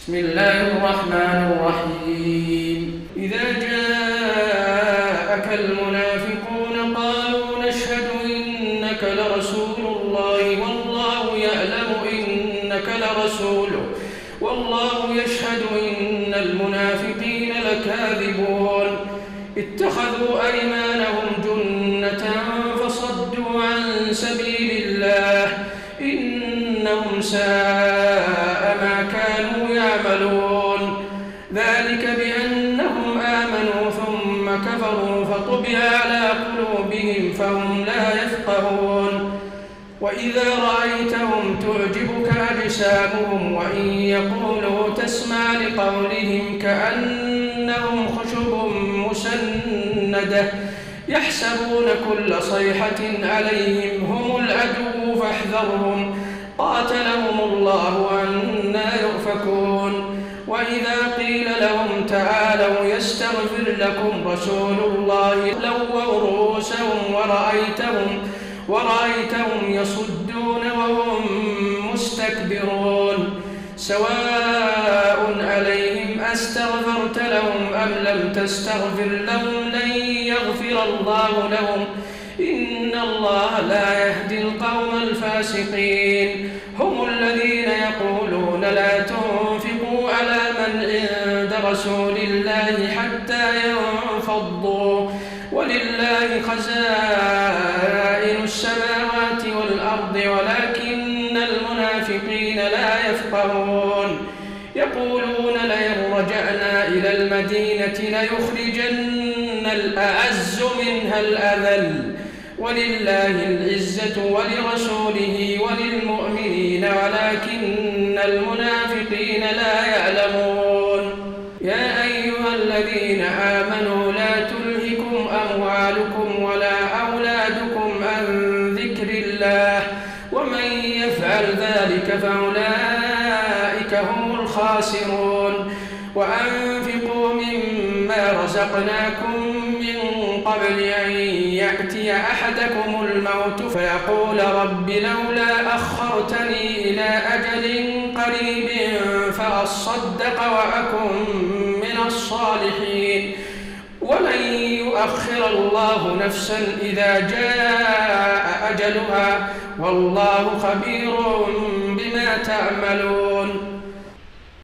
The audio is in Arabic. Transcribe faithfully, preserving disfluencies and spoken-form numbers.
بسم الله الرحمن الرحيم إذا جاءك المنافقون قالوا نشهد إنك لرسول الله والله يعلم إنك لرسوله والله يشهد إن المنافقين لكاذبون اتخذوا أيمانهم جنة فصدوا عن سبيل الله إنهم ساء ما كانوا يعملون ذلك بأنهم آمنوا ثم كفروا فطبع على قلوبهم فهم لا يفقهون وإذا رأيتهم تعجبك أجسامهم وإن يقولوا تسمع لقولهم كأنهم خشب مسندة يحسبون كل صيحة عليهم هم العدو فاحذرهم قاتلهم الله أنى يؤفكون وإذا قيل لهم تعالوا يستغفر لكم رسول الله لووا رؤوسهم ورأيتهم, ورأيتهم يصدون وهم مستكبرون سواء عليهم أستغفرت لهم أم لم تستغفر لهم لن يغفر الله لهم إن الله لا يهدي القوم الفاسقين هم الذين يقولون لا تنفقوا على من عند رسول الله حتى ينفضوا ولله خزائن السماوات والأرض ولكن المنافقين لا يفقهون يقولون لئن رجعنا إلى المدينة ليخرجن الأعز منها الأذل ولله العزة ولرسوله وللمؤمنين ولكن المنافقين لا يعلمون يا أيها الذين آمنوا لا تلهكم أموالكم ولا أولادكم عن ذكر الله ومن يفعل ذلك فأولئك هم الخاسرون وأنفقوا مما رزقناكم من قبل أن يأتي أحدكم الموت فيقول رب لولا أخرتني إلى أجل قريب فأصدق وأكن من الصالحين ولن يؤخر الله نفسا إذا جاء أجلها والله خبير بما تعملون